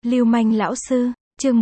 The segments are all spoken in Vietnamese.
Lưu manh lão sư, chương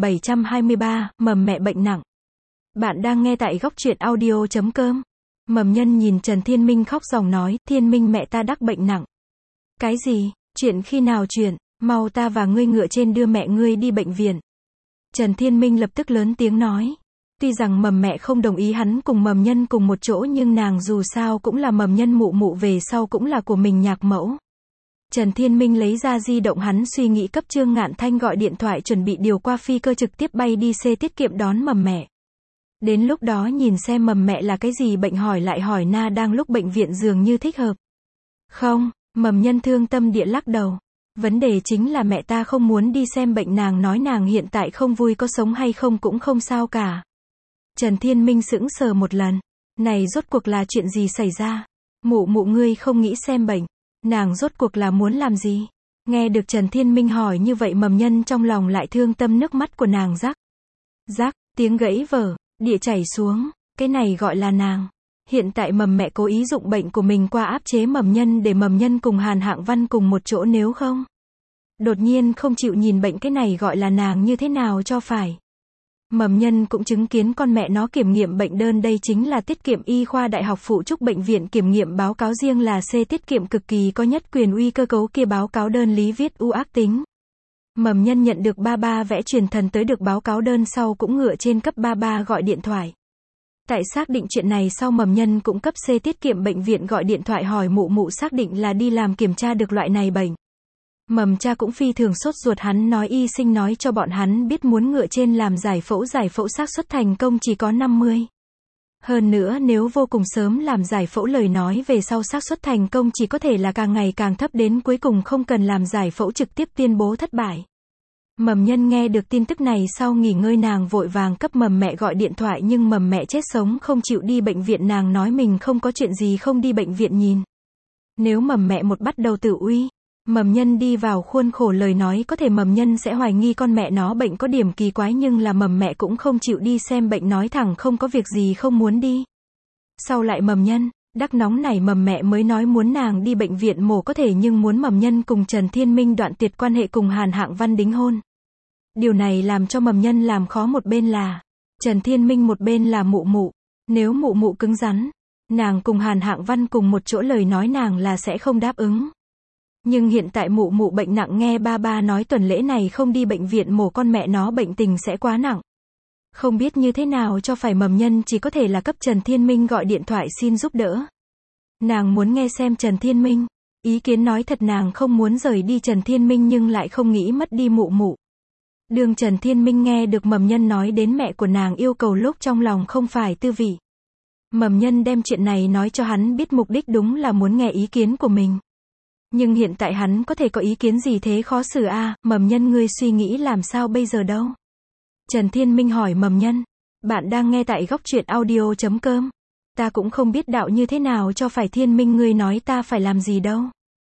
1723, mầm mẹ bệnh nặng. Bạn đang nghe tại góc truyện audio.com. Mầm nhân nhìn Trần Thiên Minh khóc ròng nói, Thiên Minh mẹ ta đắc bệnh nặng. Cái gì? Chuyện khi nào chuyện? Mau ta và ngươi ngựa trên đưa mẹ ngươi đi bệnh viện. Trần Thiên Minh lập tức lớn tiếng nói. Tuy rằng mầm mẹ không đồng ý hắn cùng mầm nhân cùng một chỗ nhưng nàng dù sao cũng là mầm nhân mụ mụ về sau cũng là của mình nhạc mẫu. Trần Thiên Minh lấy ra di động hắn suy nghĩ cấp Trương Ngạn Thanh gọi điện thoại chuẩn bị điều qua phi cơ trực tiếp bay đi xe tiết kiệm đón mầm mẹ. Đến lúc đó nhìn xem mầm mẹ là cái gì bệnh hỏi lại hỏi na đang lúc bệnh viện dường như thích hợp. Không, mầm nhân thương tâm địa lắc đầu. Vấn đề chính là mẹ ta không muốn đi xem bệnh nàng nói nàng hiện tại không vui có sống hay không cũng không sao cả. Trần Thiên Minh sững sờ một lần. Này rốt cuộc là chuyện gì xảy ra? Mụ mụ ngươi không nghĩ xem bệnh. Nàng rốt cuộc là muốn làm gì? Nghe được Trần Thiên Minh hỏi như vậy mầm nhân trong lòng lại thương tâm nước mắt của nàng rắc. Rắc, tiếng gãy vỡ, địa chảy xuống, cái này gọi là nàng. Hiện tại mầm mẹ cố ý dụng bệnh của mình qua áp chế mầm nhân để mầm nhân cùng Hàn Hạng Văn cùng một chỗ nếu không. Đột nhiên không chịu nhìn bệnh cái này gọi là nàng như thế nào cho phải. Mầm nhân cũng chứng kiến con mẹ nó kiểm nghiệm bệnh đơn đây chính là tiết kiệm y khoa đại học phụ trúc bệnh viện kiểm nghiệm báo cáo riêng là C tiết kiệm cực kỳ có nhất quyền uy cơ cấu kia báo cáo đơn lý viết u ác tính. Mầm nhân nhận được ba vẽ truyền thần tới được báo cáo đơn sau cũng ngựa trên cấp ba gọi điện thoại. Tại xác định chuyện này sau mầm nhân cũng cấp C tiết kiệm bệnh viện gọi điện thoại hỏi mụ mụ xác định là đi làm kiểm tra được loại này bệnh. Mầm cha cũng phi thường sốt ruột hắn nói y sinh nói cho bọn hắn biết muốn ngựa trên làm giải phẫu xác suất thành công chỉ có 50. Hơn nữa nếu vô cùng sớm làm giải phẫu lời nói về sau xác suất thành công chỉ có thể là càng ngày càng thấp đến cuối cùng không cần làm giải phẫu trực tiếp tuyên bố thất bại. Mầm nhân nghe được tin tức này sau nghỉ ngơi nàng vội vàng cấp mầm mẹ gọi điện thoại nhưng mầm mẹ chết sống không chịu đi bệnh viện nàng nói mình không có chuyện gì không đi bệnh viện nhìn. Nếu mầm mẹ một bắt đầu tự uy. Mầm nhân đi vào khuôn khổ lời nói có thể mầm nhân sẽ hoài nghi con mẹ nó bệnh có điểm kỳ quái nhưng là mầm mẹ cũng không chịu đi xem bệnh nói thẳng không có việc gì không muốn đi. Sau lại mầm nhân, đắc nóng này mầm mẹ mới nói muốn nàng đi bệnh viện mổ có thể nhưng muốn mầm nhân cùng Trần Thiên Minh đoạn tuyệt quan hệ cùng Hàn Hạng Văn đính hôn. Điều này làm cho mầm nhân làm khó một bên là Trần Thiên Minh một bên là mụ mụ. Nếu mụ mụ cứng rắn, nàng cùng Hàn Hạng Văn cùng một chỗ lời nói nàng là sẽ không đáp ứng. Nhưng hiện tại mụ mụ bệnh nặng nghe ba nói tuần lễ này không đi bệnh viện mổ con mẹ nó bệnh tình sẽ quá nặng. Không biết như thế nào cho phải mầm nhân chỉ có thể là cấp Trần Thiên Minh gọi điện thoại xin giúp đỡ. Nàng muốn nghe xem Trần Thiên Minh. Ý kiến nói thật nàng không muốn rời đi Trần Thiên Minh nhưng lại không nghĩ mất đi mụ mụ. Đường Trần Thiên Minh nghe được mầm nhân nói đến mẹ của nàng yêu cầu lúc trong lòng không phải tư vị. Mầm nhân đem chuyện này nói cho hắn biết mục đích đúng là muốn nghe ý kiến của mình. Nhưng hiện tại hắn có thể có ý kiến gì thế khó xử a, mầm nhân ngươi suy nghĩ làm sao bây giờ đâu? Trần Thiên Minh hỏi mầm nhân. Bạn đang nghe tại góc truyện audio.com. Ta cũng không biết đạo như thế nào cho phải Thiên Minh ngươi nói ta phải làm gì đâu.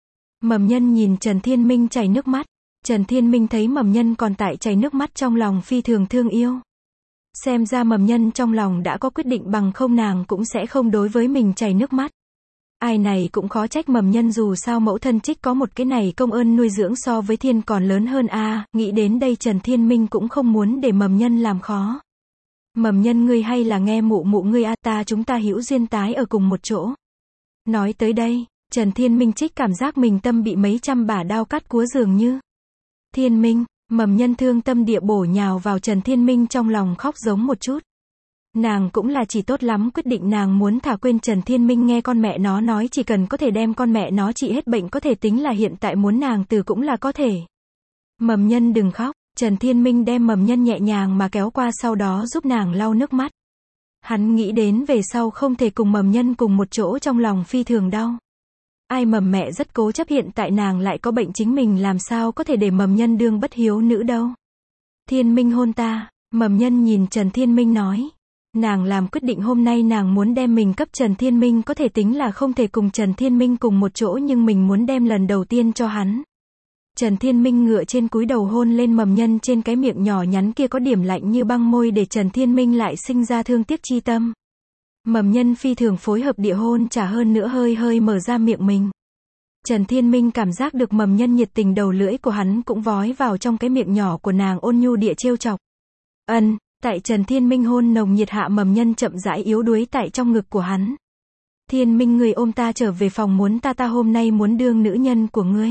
Mầm nhân nhìn Trần Thiên Minh chảy nước mắt. Trần Thiên Minh thấy mầm nhân còn tại chảy nước mắt trong lòng phi thường thương yêu. Xem ra mầm nhân trong lòng đã có quyết định bằng không nàng cũng sẽ không đối với mình chảy nước mắt. Ai này cũng khó trách mầm nhân dù sao mẫu thân Trích có một cái này công ơn nuôi dưỡng so với Thiên còn lớn hơn a, nghĩ đến đây Trần Thiên Minh cũng không muốn để mầm nhân làm khó. Mầm nhân ngươi hay là nghe mụ mụ ngươi a ta chúng ta hữu duyên tái ở cùng một chỗ. Nói tới đây, Trần Thiên Minh Trích cảm giác mình tâm bị mấy trăm bả đao cắt cúa dường như. Thiên Minh, mầm nhân thương tâm địa bổ nhào vào Trần Thiên Minh trong lòng khóc giống một chút. Nàng cũng là chỉ tốt lắm quyết định nàng muốn thả quên Trần Thiên Minh nghe con mẹ nó nói chỉ cần có thể đem con mẹ nó trị hết bệnh có thể tính là hiện tại muốn nàng từ cũng là có thể. Mầm nhân đừng khóc, Trần Thiên Minh đem mầm nhân nhẹ nhàng mà kéo qua sau đó giúp nàng lau nước mắt. Hắn nghĩ đến về sau không thể cùng mầm nhân cùng một chỗ trong lòng phi thường đau. Ai mầm mẹ rất cố chấp hiện tại nàng lại có bệnh chính mình làm sao có thể để mầm nhân đương bất hiếu nữ đâu. Thiên Minh hôn ta, mầm nhân nhìn Trần Thiên Minh nói. Nàng làm quyết định hôm nay nàng muốn đem mình cấp Trần Thiên Minh có thể tính là không thể cùng Trần Thiên Minh cùng một chỗ nhưng mình muốn đem lần đầu tiên cho hắn. Trần Thiên Minh ngựa trên cúi đầu hôn lên mầm nhân trên cái miệng nhỏ nhắn kia có điểm lạnh như băng môi để Trần Thiên Minh lại sinh ra thương tiếc chi tâm. Mầm nhân phi thường phối hợp địa hôn trả hơn nữa hơi mở ra miệng mình. Trần Thiên Minh cảm giác được Mầm Nhân nhiệt tình, đầu lưỡi của hắn cũng vói vào trong cái miệng nhỏ của nàng, ôn nhu địa trêu chọc. Tại Trần Thiên Minh hôn nồng nhiệt hạ, Mầm Nhân chậm rãi yếu đuối tại trong ngực của hắn. Thiên Minh, người ôm ta trở về phòng, muốn ta hôm nay muốn đương nữ nhân của ngươi.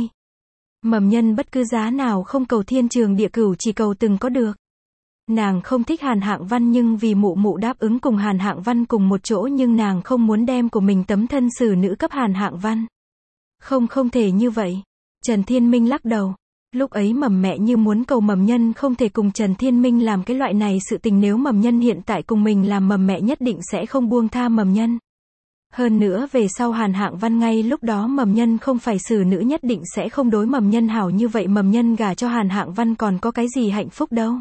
Mầm Nhân bất cứ giá nào không cầu thiên trường địa cửu, chỉ cầu từng có được. Nàng không thích Hàn Hạng Văn, nhưng vì mụ mụ đáp ứng cùng Hàn Hạng Văn cùng một chỗ, nhưng nàng không muốn đem của mình tấm thân xử nữ cấp Hàn Hạng Văn. Không thể như vậy. Trần Thiên Minh lắc đầu. Lúc ấy Mầm mẹ như muốn cầu Mầm Nhân không thể cùng Trần Thiên Minh làm cái loại này sự tình, nếu Mầm Nhân hiện tại cùng mình làm, Mầm mẹ nhất định sẽ không buông tha Mầm Nhân. Hơn nữa về sau Hàn Hạng Văn ngay lúc đó Mầm Nhân không phải xử nữ, nhất định sẽ không đối Mầm Nhân hảo như vậy, Mầm Nhân gả cho Hàn Hạng Văn còn có cái gì hạnh phúc đâu.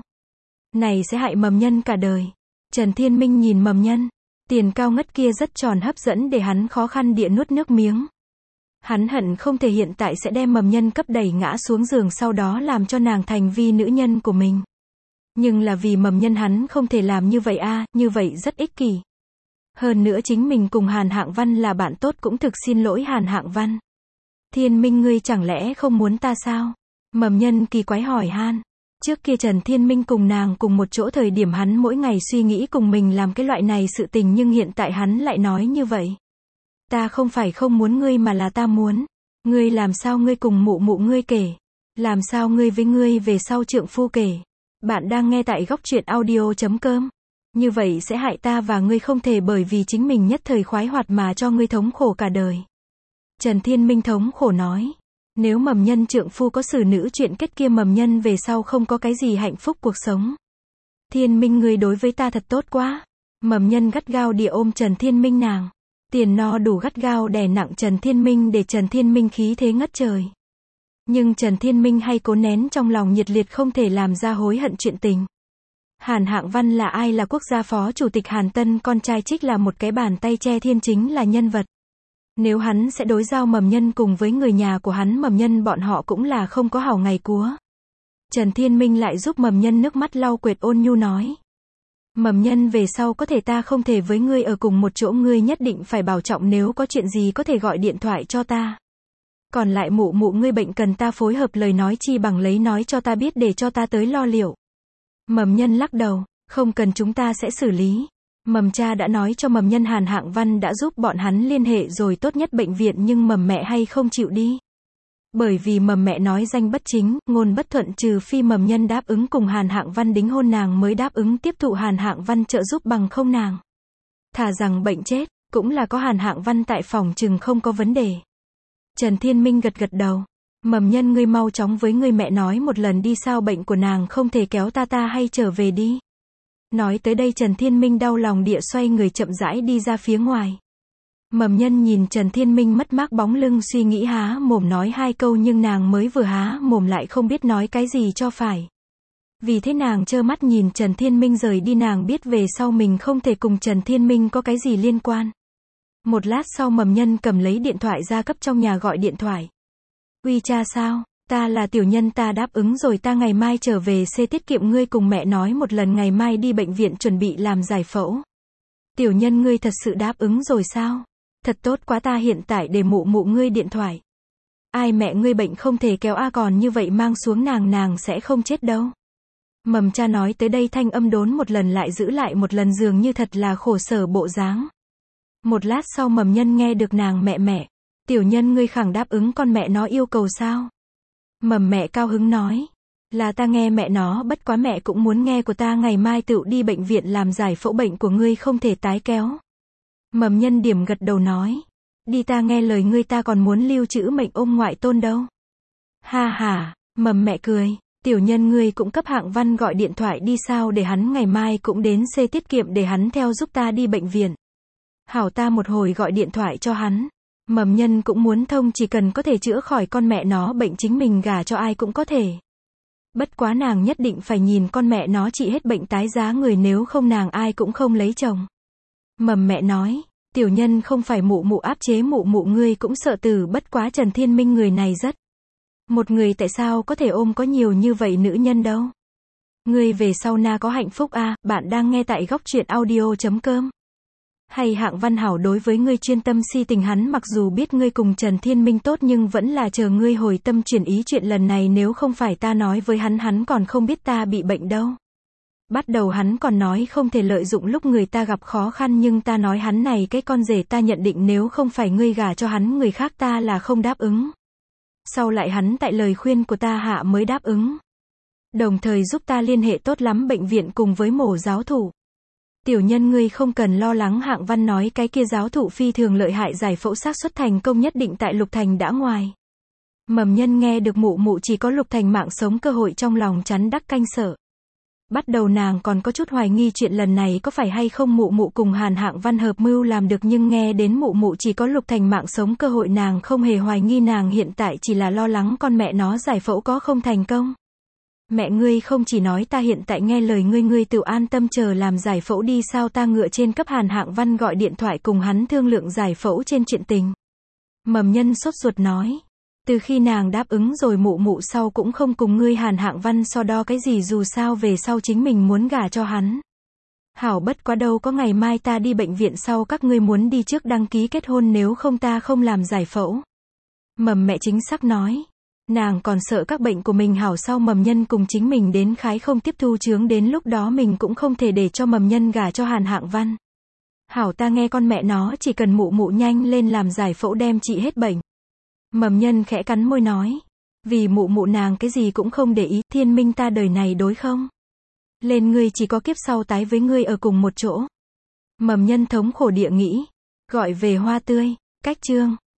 Này sẽ hại Mầm Nhân cả đời. Trần Thiên Minh nhìn Mầm Nhân, tiền cao ngất kia rất tròn hấp dẫn để hắn khó khăn địa nuốt nước miếng. Hắn hận không thể hiện tại sẽ đem Mầm Nhân cấp đẩy ngã xuống giường, sau đó làm cho nàng thành vi nữ nhân của mình. Nhưng là vì Mầm Nhân hắn không thể làm như vậy a, như vậy rất ích kỷ. Hơn nữa chính mình cùng Hàn Hạng Văn là bạn tốt, cũng thực xin lỗi Hàn Hạng Văn. Thiên Minh, ngươi chẳng lẽ không muốn ta sao? Mầm Nhân kỳ quái hỏi han. Trước kia Trần Thiên Minh cùng nàng cùng một chỗ thời điểm, hắn mỗi ngày suy nghĩ cùng mình làm cái loại này sự tình, nhưng hiện tại hắn lại nói như vậy. Ta không phải không muốn ngươi mà là ta muốn. Ngươi làm sao ngươi cùng mụ mụ ngươi kể? Làm sao ngươi với ngươi về sau trượng phu kể? Bạn đang nghe tại góc truyện audio.com. Như vậy sẽ hại ta và ngươi, không thể bởi vì chính mình nhất thời khoái hoạt mà cho ngươi thống khổ cả đời. Trần Thiên Minh thống khổ nói. Nếu Mầm Nhân trượng phu có xử nữ chuyện kết kia, Mầm Nhân về sau không có cái gì hạnh phúc cuộc sống. Thiên Minh, ngươi đối với ta thật tốt quá. Mầm Nhân gắt gao địa ôm Trần Thiên Minh nàng. Tiền no đủ gắt gao đè nặng Trần Thiên Minh, để Trần Thiên Minh khí thế ngất trời. Nhưng Trần Thiên Minh hay cố nén trong lòng nhiệt liệt, không thể làm ra hối hận chuyện tình. Hàn Hạng Văn là ai? Là quốc gia phó chủ tịch Hàn Tân, con trai Trích là một cái bàn tay che thiên, chính là nhân vật. Nếu hắn sẽ đối giao Mầm Nhân cùng với người nhà của hắn, Mầm Nhân bọn họ cũng là không có hảo ngày cúa. Trần Thiên Minh lại giúp Mầm Nhân nước mắt lau quệt, ôn nhu nói. Mầm Nhân, về sau có thể ta không thể với ngươi ở cùng một chỗ, ngươi nhất định phải bảo trọng, nếu có chuyện gì có thể gọi điện thoại cho ta. Còn lại mụ mụ ngươi bệnh cần ta phối hợp, lời nói chi bằng lấy nói cho ta biết để cho ta tới lo liệu. Mầm Nhân lắc đầu, không cần, chúng ta sẽ xử lý. Mầm cha đã nói cho Mầm Nhân Hàn Hạng Văn đã giúp bọn hắn liên hệ rồi, tốt nhất bệnh viện, nhưng Mầm mẹ hay không chịu đi. Bởi vì Mầm mẹ nói danh bất chính, ngôn bất thuận, trừ phi Mầm Nhân đáp ứng cùng Hàn Hạng Văn đính hôn, nàng mới đáp ứng tiếp thụ Hàn Hạng Văn trợ giúp, bằng không nàng thà rằng bệnh chết, cũng là có Hàn Hạng Văn tại phòng chừng không có vấn đề. Trần Thiên Minh gật đầu. Mầm Nhân, ngươi mau chóng với ngươi mẹ nói một lần đi, sao bệnh của nàng không thể kéo ta hay trở về đi. Nói tới đây Trần Thiên Minh đau lòng địa xoay người chậm rãi đi ra phía ngoài. Mầm Nhân nhìn Trần Thiên Minh mất mát bóng lưng, suy nghĩ há mồm nói hai câu, nhưng nàng mới vừa há mồm lại không biết nói cái gì cho phải. Vì thế nàng trơ mắt nhìn Trần Thiên Minh rời đi, nàng biết về sau mình không thể cùng Trần Thiên Minh có cái gì liên quan. Một lát sau Mầm Nhân cầm lấy điện thoại ra cấp trong nhà gọi điện thoại. Uy cha, sao? Ta là Tiểu Nhân, ta đáp ứng rồi, ta ngày mai trở về xe tiết kiệm, ngươi cùng mẹ nói một lần, ngày mai đi bệnh viện chuẩn bị làm giải phẫu. Tiểu Nhân, ngươi thật sự đáp ứng rồi sao? Thật tốt quá, ta hiện tại để mụ mụ ngươi điện thoại. Ai, mẹ ngươi bệnh không thể kéo a, còn như vậy mang xuống nàng sẽ không chết đâu. Mầm cha nói tới đây thanh âm đốn một lần lại giữ lại một lần, dường như thật là khổ sở bộ dáng. Một lát sau Mầm Nhân nghe được nàng mẹ. Tiểu Nhân, ngươi khẳng đáp ứng con mẹ nó yêu cầu sao? Mầm mẹ cao hứng nói. Là ta nghe mẹ nó, bất quá mẹ cũng muốn nghe của ta, ngày mai tựu đi bệnh viện làm giải phẫu, bệnh của ngươi không thể tái kéo. Mầm Nhân điểm gật đầu nói. Đi, ta nghe lời ngươi, ta còn muốn lưu trữ mệnh ôm ngoại tôn đâu. Ha ha, Mầm mẹ cười. Tiểu Nhân, ngươi cũng cấp Hạng Văn gọi điện thoại đi, sao để hắn ngày mai cũng đến xe tiết kiệm, để hắn theo giúp ta đi bệnh viện. Hảo, ta một hồi gọi điện thoại cho hắn. Mầm Nhân cũng muốn thông, chỉ cần có thể chữa khỏi con mẹ nó bệnh, chính mình gả cho ai cũng có thể. Bất quá nàng nhất định phải nhìn con mẹ nó trị hết bệnh tái giá người, nếu không nàng ai cũng không lấy chồng. Mầm mẹ nói. Tiểu Nhân, không phải mụ mụ áp chế mụ mụ ngươi cũng sợ tử, bất quá Trần Thiên Minh người này rất. Một người tại sao có thể ôm có nhiều như vậy nữ nhân đâu. Ngươi về sau na có hạnh phúc a. Bạn đang nghe tại góc truyện audio.com. Hay Hạng Văn hảo đối với ngươi chuyên tâm si tình, hắn mặc dù biết ngươi cùng Trần Thiên Minh tốt nhưng vẫn là chờ ngươi hồi tâm chuyển ý, chuyện lần này nếu không phải ta nói với hắn còn không biết ta bị bệnh đâu. Bắt đầu hắn còn nói không thể lợi dụng lúc người ta gặp khó khăn, nhưng ta nói hắn này cái con rể, ta nhận định nếu không phải ngươi gả cho hắn người khác ta là không đáp ứng. Sau lại hắn tại lời khuyên của ta hạ mới đáp ứng. Đồng thời giúp ta liên hệ tốt lắm bệnh viện cùng với mổ giáo thụ. Tiểu nhân ngươi không cần lo lắng, Hạng Văn nói, cái kia giáo thụ phi thường lợi hại, giải phẫu xác suất thành công nhất định tại Lục Thành đã ngoài. Mầm Nhân nghe được mụ mụ chỉ có Lục Thành mạng sống cơ hội, trong lòng chắn đắc canh sợ. Bắt đầu nàng còn có chút hoài nghi chuyện lần này có phải hay không mụ mụ cùng Hạng Văn hợp mưu làm được, nhưng nghe đến mụ mụ chỉ có Lục Thành mạng sống cơ hội, nàng không hề hoài nghi, nàng hiện tại chỉ là lo lắng con mẹ nó giải phẫu có không thành công. Mẹ ngươi không chỉ nói ta hiện tại nghe lời ngươi, ngươi tự an tâm chờ làm giải phẫu đi, sao ta ngựa trên cấp Hạng Văn gọi điện thoại cùng hắn thương lượng giải phẫu trên chuyện tình. Mầm Nhân sốt ruột nói. Từ khi nàng đáp ứng rồi mụ mụ sau cũng không cùng ngươi Hạng Văn so đo cái gì, dù sao về sau chính mình muốn gả cho hắn. Hảo, bất quá đâu có ngày mai ta đi bệnh viện sau các ngươi muốn đi trước đăng ký kết hôn, nếu không ta không làm giải phẫu. Mầm mẹ chính xác nói. Nàng còn sợ các bệnh của mình hảo sau Mầm Nhân cùng chính mình đến khái không tiếp thu chướng, đến lúc đó mình cũng không thể để cho Mầm Nhân gả cho Hạng Văn. Hảo, ta nghe con mẹ nó, chỉ cần mụ mụ nhanh lên làm giải phẫu đem trị hết bệnh. Mầm Nhân khẽ cắn môi nói. Vì mụ mụ nàng cái gì cũng không để ý, Thiên Minh ta đời này đối không lên ngươi, chỉ có kiếp sau tái với ngươi ở cùng một chỗ. Mầm Nhân thống khổ địa nghĩ. Gọi về hoa tươi. Cách chương